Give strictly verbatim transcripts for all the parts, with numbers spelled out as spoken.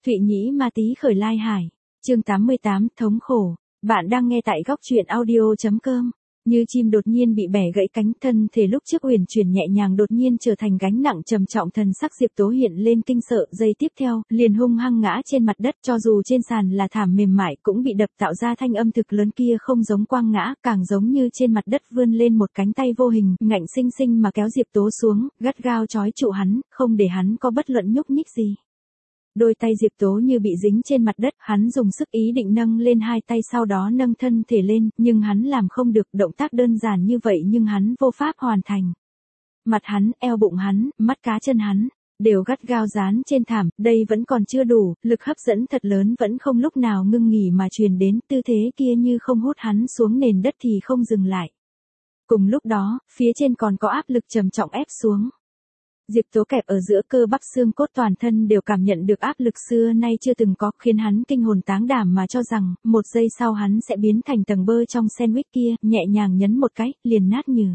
Thụy Nhĩ Ma Tý khởi lai hải. Chương tám mươi tám, thống khổ. Bạn đang nghe tại góc truyện audio chấm com. Như chim đột nhiên bị bẻ gãy cánh, thân thể lúc trước uyển chuyển nhẹ nhàng đột nhiên trở thành gánh nặng trầm trọng, thần sắc Diệp Tố hiện lên kinh sợ, giây tiếp theo, liền hung hăng ngã trên mặt đất, cho dù trên sàn là thảm mềm mại cũng bị đập tạo ra thanh âm thực lớn kia, không giống quăng ngã, càng giống như trên mặt đất vươn lên một cánh tay vô hình, ngạnh sinh sinh mà kéo Diệp Tố xuống, gắt gao trói trụ hắn, không để hắn có bất luận nhúc nhích gì. Đôi tay Diệp Tố như bị dính trên mặt đất, hắn dùng sức ý định nâng lên hai tay, sau đó nâng thân thể lên, nhưng hắn làm không được, động tác đơn giản như vậy nhưng hắn vô pháp hoàn thành. Mặt hắn, eo bụng hắn, mắt cá chân hắn, đều gắt gao dán trên thảm, đây vẫn còn chưa đủ, lực hấp dẫn thật lớn vẫn không lúc nào ngưng nghỉ mà truyền đến, tư thế kia như không hút hắn xuống nền đất thì không dừng lại. Cùng lúc đó, phía trên còn có áp lực trầm trọng ép xuống. Diệp Tố kẹp ở giữa cơ bắp xương cốt, toàn thân đều cảm nhận được áp lực xưa nay chưa từng có, khiến hắn kinh hồn táng đảm mà cho rằng, một giây sau hắn sẽ biến thành tầng bơ trong sandwich kia, nhẹ nhàng nhấn một cái, liền nát nhừ.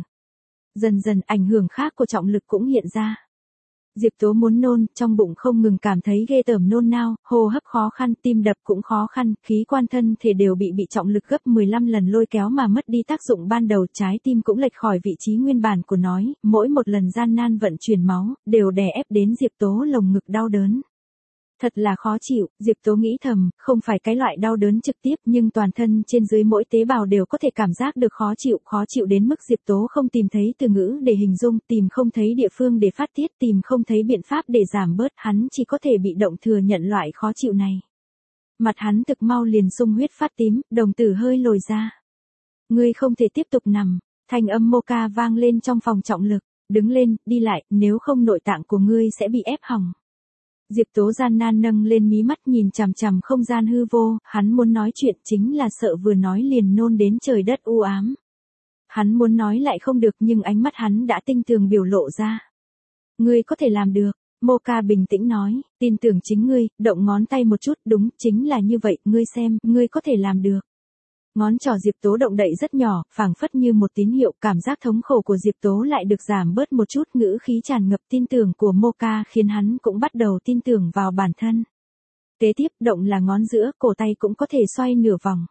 Dần dần, ảnh hưởng khác của trọng lực cũng hiện ra. Diệp Tố muốn nôn, trong bụng không ngừng cảm thấy ghê tởm nôn nao, hô hấp khó khăn, tim đập cũng khó khăn, khí quan thân thể đều bị bị trọng lực gấp mười lăm lần lôi kéo mà mất đi tác dụng ban đầu, trái tim cũng lệch khỏi vị trí nguyên bản của nó, mỗi một lần gian nan vận chuyển máu, đều đè ép đến Diệp Tố lồng ngực đau đớn. Thật là khó chịu, Diệp Tố nghĩ thầm, không phải cái loại đau đớn trực tiếp nhưng toàn thân trên dưới mỗi tế bào đều có thể cảm giác được khó chịu, khó chịu đến mức Diệp Tố không tìm thấy từ ngữ để hình dung, tìm không thấy địa phương để phát tiết, tìm không thấy biện pháp để giảm bớt, hắn chỉ có thể bị động thừa nhận loại khó chịu này. Mặt hắn thực mau liền sung huyết phát tím, đồng tử hơi lồi ra. Ngươi không thể tiếp tục nằm, thanh âm Moka vang lên trong phòng trọng lực, đứng lên, đi lại, nếu không nội tạng của ngươi sẽ bị ép hỏng. Diệp Tố gian nan nâng lên mí mắt nhìn chằm chằm không gian hư vô, hắn muốn nói chuyện chính là sợ vừa nói liền nôn đến trời đất u ám. Hắn muốn nói lại không được nhưng ánh mắt hắn đã tinh tường biểu lộ ra. Ngươi có thể làm được, Moka bình tĩnh nói, tin tưởng chính ngươi, động ngón tay một chút, đúng, chính là như vậy, ngươi xem, ngươi có thể làm được. Ngón trỏ Diệp Tố động đậy rất nhỏ, phảng phất như một tín hiệu, cảm giác thống khổ của Diệp Tố lại được giảm bớt một chút, ngữ khí tràn ngập tin tưởng của Moka khiến hắn cũng bắt đầu tin tưởng vào bản thân. Kế tiếp, động là ngón giữa, cổ tay cũng có thể xoay nửa vòng.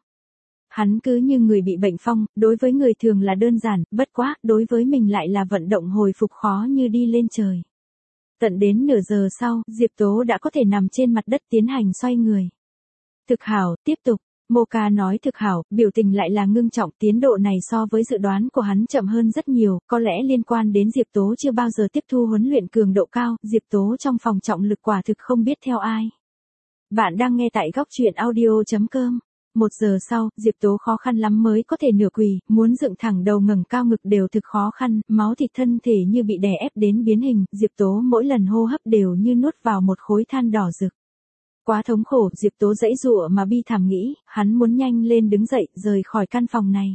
Hắn cứ như người bị bệnh phong, đối với người thường là đơn giản, bất quá, đối với mình lại là vận động hồi phục khó như đi lên trời. Tận đến nửa giờ sau, Diệp Tố đã có thể nằm trên mặt đất tiến hành xoay người. Thực hảo, tiếp tục. Moka nói thực hảo, biểu tình lại là ngưng trọng, tiến độ này so với dự đoán của hắn chậm hơn rất nhiều, có lẽ liên quan đến Diệp Tố chưa bao giờ tiếp thu huấn luyện cường độ cao, Diệp Tố trong phòng trọng lực quả thực không biết theo ai. Bạn đang nghe tại góc truyện audio chấm com. Một giờ sau, Diệp Tố khó khăn lắm mới có thể nửa quỳ, muốn dựng thẳng đầu ngẩng cao ngực đều thực khó khăn, máu thịt thân thể như bị đè ép đến biến hình, Diệp Tố mỗi lần hô hấp đều như nuốt vào một khối than đỏ rực. Quá thống khổ, Diệp Tố dãy dụa mà bi thảm nghĩ, hắn muốn nhanh lên đứng dậy, rời khỏi căn phòng này.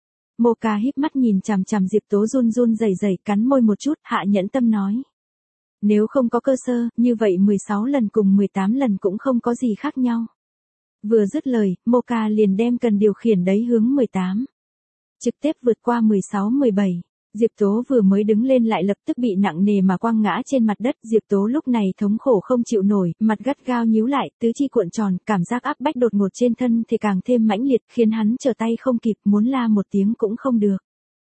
Moka híp mắt nhìn chằm chằm Diệp Tố run run rẩy rẩy, cắn môi một chút, hạ nhẫn tâm nói. Nếu không có cơ sơ, như vậy mười sáu lần cùng mười tám lần cũng không có gì khác nhau. Vừa dứt lời, Moka liền đem cần điều khiển đấy hướng mười tám. Trực tiếp vượt qua mười sáu mười bảy. Diệp Tố vừa mới đứng lên lại lập tức bị nặng nề mà quăng ngã trên mặt đất, Diệp Tố lúc này thống khổ không chịu nổi, mặt gắt gao nhíu lại, tứ chi cuộn tròn, cảm giác áp bách đột ngột trên thân thì càng thêm mãnh liệt, khiến hắn trở tay không kịp, muốn la một tiếng cũng không được.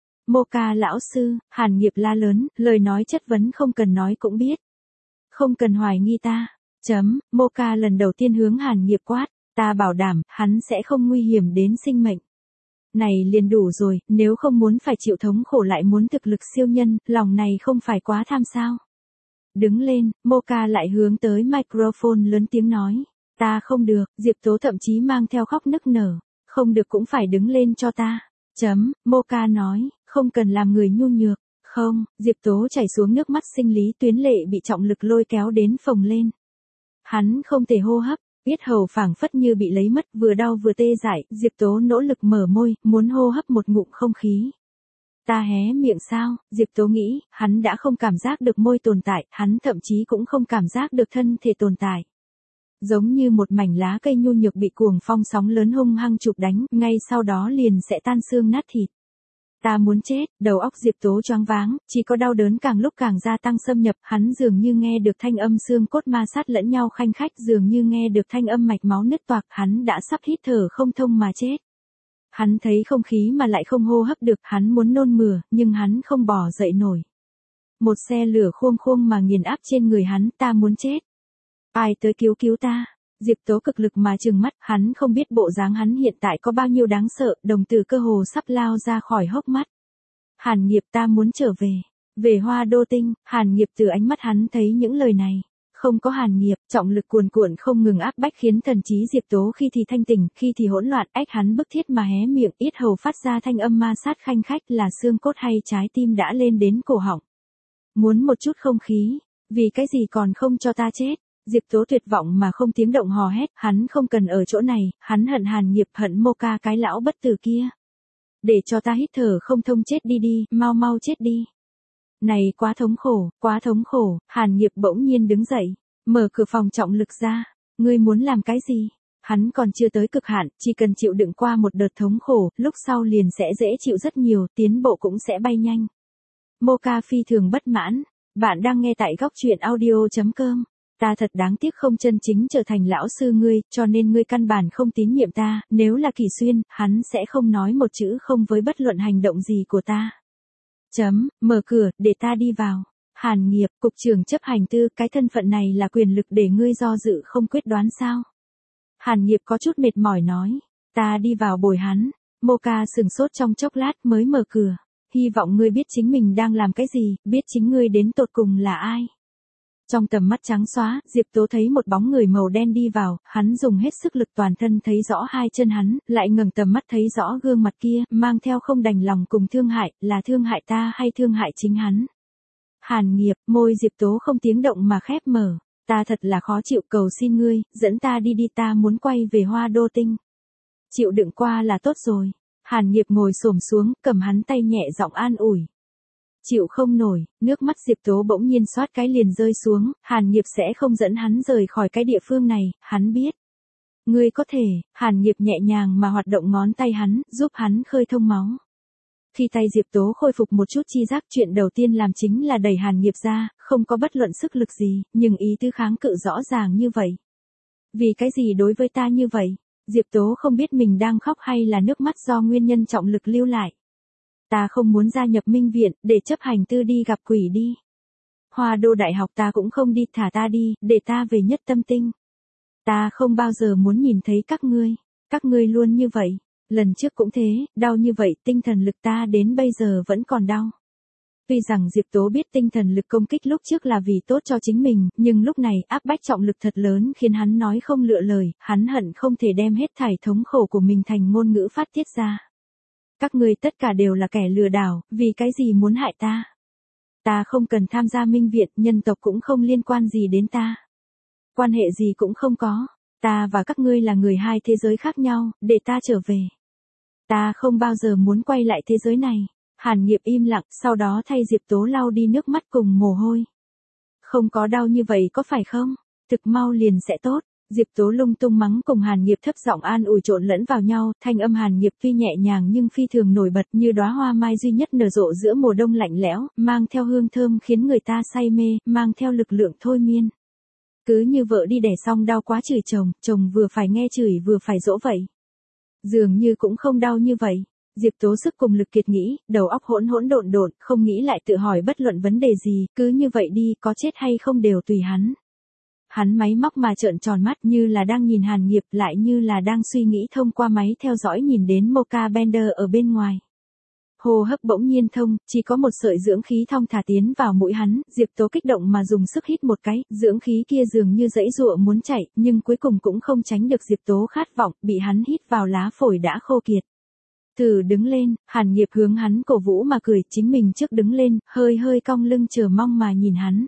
Moka lão sư, Hàn Nghiệp la lớn, lời nói chất vấn không cần nói cũng biết. Không cần hoài nghi ta. Chấm, Moka lần đầu tiên hướng Hàn Nghiệp quát, ta bảo đảm, hắn sẽ không nguy hiểm đến sinh mệnh. Này liền đủ rồi, nếu không muốn phải chịu thống khổ lại muốn thực lực siêu nhân, lòng này không phải quá tham sao. Đứng lên, Moka lại hướng tới microphone lớn tiếng nói, ta không được, Diệp Tố thậm chí mang theo khóc nức nở, không được cũng phải đứng lên cho ta. Chấm, Moka nói, không cần làm người nhu nhược, không, Diệp Tố chảy xuống nước mắt, sinh lý tuyến lệ bị trọng lực lôi kéo đến phồng lên. Hắn không thể hô hấp. Yết hầu phảng phất như bị lấy mất, vừa đau vừa tê dại, Diệp Tố nỗ lực mở môi, muốn hô hấp một ngụm không khí. Ta hé miệng sao, Diệp Tố nghĩ, hắn đã không cảm giác được môi tồn tại, hắn thậm chí cũng không cảm giác được thân thể tồn tại. Giống như một mảnh lá cây nhu nhược bị cuồng phong sóng lớn hung hăng chụp đánh, ngay sau đó liền sẽ tan xương nát thịt. Ta muốn chết, đầu óc Diệp Tố choáng váng, chỉ có đau đớn càng lúc càng gia tăng xâm nhập, hắn dường như nghe được thanh âm xương cốt ma sát lẫn nhau khanh khách, dường như nghe được thanh âm mạch máu nứt toạc, hắn đã sắp hít thở không thông mà chết. Hắn thấy không khí mà lại không hô hấp được, hắn muốn nôn mửa, nhưng hắn không bò dậy nổi. Một xe lửa khôn khôn mà nghiền áp trên người hắn, ta muốn chết. Ai tới cứu cứu ta? Diệp Tố cực lực mà trừng mắt, hắn không biết bộ dáng hắn hiện tại có bao nhiêu đáng sợ, đồng tử cơ hồ sắp lao ra khỏi hốc mắt. Hàn Nghiệp, ta muốn trở về. Về Hoa Đô Tinh. Hàn Nghiệp từ ánh mắt hắn thấy những lời này. Không có Hàn Nghiệp, trọng lực cuồn cuộn không ngừng áp bách khiến thần trí Diệp Tố khi thì thanh tỉnh, khi thì hỗn loạn, ách hắn bức thiết mà hé miệng, yết hầu phát ra thanh âm ma sát khanh khách, là xương cốt hay trái tim đã lên đến cổ họng. Muốn một chút không khí, vì cái gì còn không cho ta chết? Diệp Tố tuyệt vọng mà không tiếng động hò hét, hắn không cần ở chỗ này, hắn hận Hàn Nghiệp, hận Moka cái lão bất tử kia. Để cho ta hít thở không thông, chết đi đi, mau mau chết đi. Này quá thống khổ, quá thống khổ. Hàn Nghiệp bỗng nhiên đứng dậy, mở cửa phòng trọng lực ra. Ngươi muốn làm cái gì? Hắn còn chưa tới cực hạn, chỉ cần chịu đựng qua một đợt thống khổ, lúc sau liền sẽ dễ chịu rất nhiều, tiến bộ cũng sẽ bay nhanh. Moka phi thường bất mãn. Bạn đang nghe tại góc truyện audio chấm com. Ta thật đáng tiếc không chân chính trở thành lão sư ngươi, cho nên ngươi căn bản không tín nhiệm ta, nếu là Kỳ Xuyên, hắn sẽ không nói một chữ không với bất luận hành động gì của ta. Chấm, mở cửa, để ta đi vào. Hàn Nghiệp, cục trưởng chấp hành tư, cái thân phận này là quyền lực để ngươi do dự không quyết đoán sao? Hàn Nghiệp có chút mệt mỏi nói, ta đi vào bồi hắn. Moka sừng sốt trong chốc lát mới mở cửa. Hy vọng ngươi biết chính mình đang làm cái gì, biết chính ngươi đến tột cùng là ai. Trong tầm mắt trắng xóa, Diệp Tố thấy một bóng người màu đen đi vào, hắn dùng hết sức lực toàn thân thấy rõ hai chân hắn, lại ngẩng tầm mắt thấy rõ gương mặt kia, mang theo không đành lòng cùng thương hại, là thương hại ta hay thương hại chính hắn. Hàn Nghiệp, môi Diệp Tố không tiếng động mà khép mở, ta thật là khó chịu, cầu xin ngươi, dẫn ta đi đi, ta muốn quay về Hoa Đô Tinh. Chịu đựng qua là tốt rồi. Hàn Nghiệp ngồi xổm xuống, cầm hắn tay nhẹ giọng an ủi. Chịu không nổi, nước mắt Diệp Tố bỗng nhiên xoát cái liền rơi xuống, Hàn Nghiệp sẽ không dẫn hắn rời khỏi cái địa phương này, hắn biết. Ngươi có thể, Hàn Nghiệp nhẹ nhàng mà hoạt động ngón tay hắn, giúp hắn khơi thông máu. Khi tay Diệp Tố khôi phục một chút chi giác, chuyện đầu tiên làm chính là đẩy Hàn Nghiệp ra, không có bất luận sức lực gì, nhưng ý tứ kháng cự rõ ràng như vậy. Vì cái gì đối với ta như vậy? Diệp Tố không biết mình đang khóc hay là nước mắt do nguyên nhân trọng lực lưu lại. Ta không muốn gia nhập Minh Viện, để chấp hành tư đi gặp quỷ đi. Hoa Đô Đại học ta cũng không đi, thả ta đi, để ta về Nhất Tâm Tinh. Ta không bao giờ muốn nhìn thấy các ngươi, các ngươi luôn như vậy. Lần trước cũng thế, đau như vậy, tinh thần lực ta đến bây giờ vẫn còn đau. Tuy rằng Diệp Tố biết tinh thần lực công kích lúc trước là vì tốt cho chính mình, nhưng lúc này áp bách trọng lực thật lớn khiến hắn nói không lựa lời, hắn hận không thể đem hết thảy thống khổ của mình thành ngôn ngữ phát tiết ra. Các ngươi tất cả đều là kẻ lừa đảo, vì cái gì muốn hại ta? Ta không cần tham gia Minh Viện, nhân tộc cũng không liên quan gì đến ta. Quan hệ gì cũng không có, ta và các ngươi là người hai thế giới khác nhau, để ta trở về. Ta không bao giờ muốn quay lại thế giới này. Hàn Nghiệp im lặng, sau đó thay Diệp Tố lau đi nước mắt cùng mồ hôi. Không có đau như vậy có phải không? Thực mau liền sẽ tốt. Diệp Tố lung tung mắng cùng Hàn Nghiệp thấp giọng an ủi trộn lẫn vào nhau, thanh âm Hàn Nghiệp tuy nhẹ nhàng nhưng phi thường nổi bật như đóa hoa mai duy nhất nở rộ giữa mùa đông lạnh lẽo, mang theo hương thơm khiến người ta say mê, mang theo lực lượng thôi miên. Cứ như vợ đi đẻ xong đau quá chửi chồng, chồng vừa phải nghe chửi vừa phải dỗ vậy. Dường như cũng không đau như vậy. Diệp Tố sức cùng lực kiệt nghĩ, đầu óc hỗn hỗn độn độn, không nghĩ lại tự hỏi bất luận vấn đề gì, cứ như vậy đi, có chết hay không đều tùy hắn. Hắn máy móc mà trợn tròn mắt như là đang nhìn Hàn Nghiệp, lại như là đang suy nghĩ thông qua máy theo dõi nhìn đến Moka Bender ở bên ngoài. Hô hấp bỗng nhiên thông, chỉ có một sợi dưỡng khí thong thả tiến vào mũi hắn, Diệp Tố kích động mà dùng sức hít một cái, dưỡng khí kia dường như dãy dụa muốn chạy, nhưng cuối cùng cũng không tránh được Diệp Tố khát vọng, bị hắn hít vào lá phổi đã khô kiệt. Thử đứng lên, Hàn Nghiệp hướng hắn cổ vũ mà cười, chính mình trước đứng lên, hơi hơi cong lưng chờ mong mà nhìn hắn.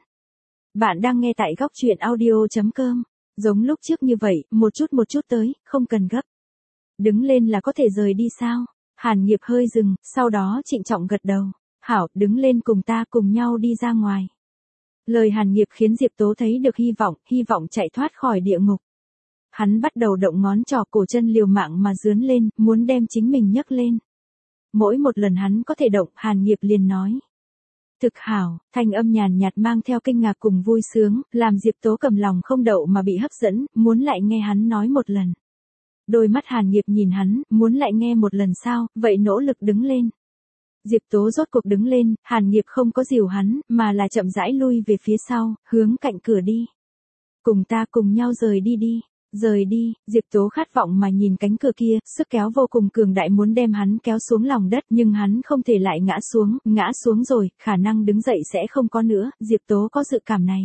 Bạn đang nghe tại góc truyện audio chấm com. Giống lúc trước như vậy, một chút một chút tới, không cần gấp. Đứng lên là có thể rời đi sao? Hàn Nghiệp hơi dừng, sau đó trịnh trọng gật đầu. Hảo, đứng lên cùng ta cùng nhau đi ra ngoài. Lời Hàn Nghiệp khiến Diệp Tố thấy được hy vọng, hy vọng chạy thoát khỏi địa ngục. Hắn bắt đầu động ngón trỏ cổ chân liều mạng mà dướn lên, muốn đem chính mình nhấc lên. mỗi một lần hắn có thể động, Hàn Nghiệp liền nói. Thực hảo, thanh âm nhàn nhạt mang theo kinh ngạc cùng vui sướng, làm Diệp Tố cầm lòng không đậu mà bị hấp dẫn, muốn lại nghe hắn nói một lần. Đôi mắt Hàn Nghiệp nhìn hắn, muốn lại nghe một lần sao, vậy nỗ lực đứng lên. Diệp Tố rốt cuộc đứng lên, Hàn Nghiệp không có dìu hắn, mà là chậm rãi lui về phía sau, hướng cạnh cửa đi. Cùng ta cùng nhau rời đi đi. Rời đi, Diệp Tố khát vọng mà nhìn cánh cửa kia, sức kéo vô cùng cường đại muốn đem hắn kéo xuống lòng đất nhưng hắn không thể lại ngã xuống, ngã xuống rồi, khả năng đứng dậy sẽ không có nữa, Diệp Tố có dự cảm này.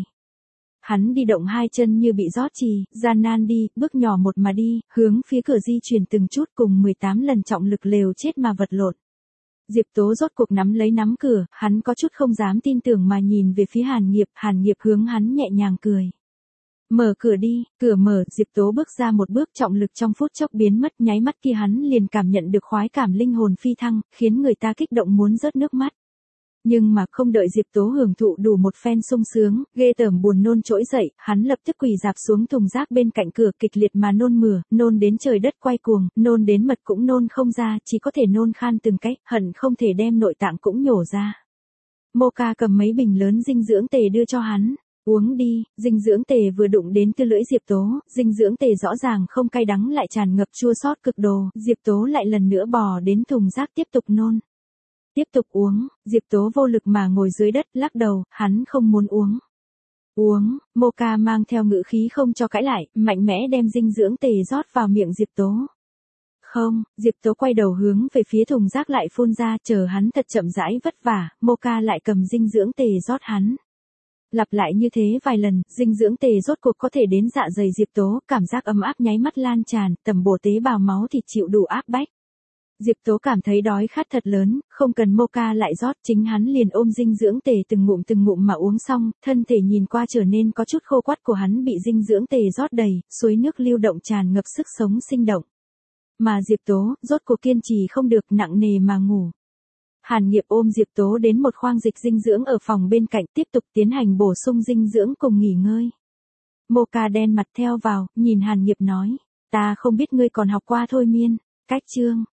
Hắn đi động hai chân như bị rót trì, gian nan đi, bước nhỏ một mà đi, hướng phía cửa di chuyển từng chút cùng mười tám lần trọng lực lều chết mà vật lộn. Diệp Tố rốt cuộc nắm lấy nắm cửa, hắn có chút không dám tin tưởng mà nhìn về phía Hàn Nghiệp, Hàn Nghiệp hướng hắn nhẹ nhàng cười. Mở cửa đi, cửa mở, Diệp Tố bước ra một bước trọng lực trong phút chốc biến mất nháy mắt kia hắn liền cảm nhận được khoái cảm linh hồn phi thăng, khiến người ta kích động muốn rớt nước mắt. Nhưng mà không đợi Diệp Tố hưởng thụ đủ một phen sung sướng, ghê tởm buồn nôn trỗi dậy, hắn lập tức quỳ dạp xuống thùng rác bên cạnh cửa kịch liệt mà nôn mửa, nôn đến trời đất quay cuồng, nôn đến mật cũng nôn không ra, chỉ có thể nôn khan từng cách, hận không thể đem nội tạng cũng nhổ ra. Mocha cầm mấy bình lớn dinh dưỡng tề đưa cho hắn. Uống đi, dinh dưỡng tề vừa đụng đến tư lưỡi Diệp Tố, dinh dưỡng tề rõ ràng không cay đắng lại tràn ngập chua xót cực độ, Diệp Tố lại lần nữa bò đến thùng rác tiếp tục nôn. Tiếp tục uống, Diệp Tố vô lực mà ngồi dưới đất, lắc đầu, hắn không muốn uống. Uống, Mocha mang theo ngữ khí không cho cãi lại, mạnh mẽ đem dinh dưỡng tề rót vào miệng Diệp Tố. Không, Diệp Tố quay đầu hướng về phía thùng rác lại phun ra, chờ hắn thật chậm rãi vất vả, Mocha lại cầm dinh dưỡng tề rót hắn. Lặp lại như thế vài lần, dinh dưỡng tề rốt cuộc có thể đến dạ dày Diệp Tố, cảm giác ấm áp nháy mắt lan tràn, tầm bổ tế bào máu thịt chịu đủ áp bách. Diệp Tố cảm thấy đói khát thật lớn, không cần Mocha lại rót, chính hắn liền ôm dinh dưỡng tề từng ngụm từng ngụm mà uống xong, thân thể nhìn qua trở nên có chút khô quắt của hắn bị dinh dưỡng tề rót đầy, suối nước lưu động tràn ngập sức sống sinh động. Mà Diệp Tố, rốt cuộc kiên trì không được, nặng nề mà ngủ. Hàn Nghiệp ôm Diệp Tố đến một khoang dịch dinh dưỡng ở phòng bên cạnh tiếp tục tiến hành bổ sung dinh dưỡng cùng nghỉ ngơi. Mocha đen mặt theo vào, nhìn Hàn Nghiệp nói, ta không biết ngươi còn học qua thôi miên, cách chương,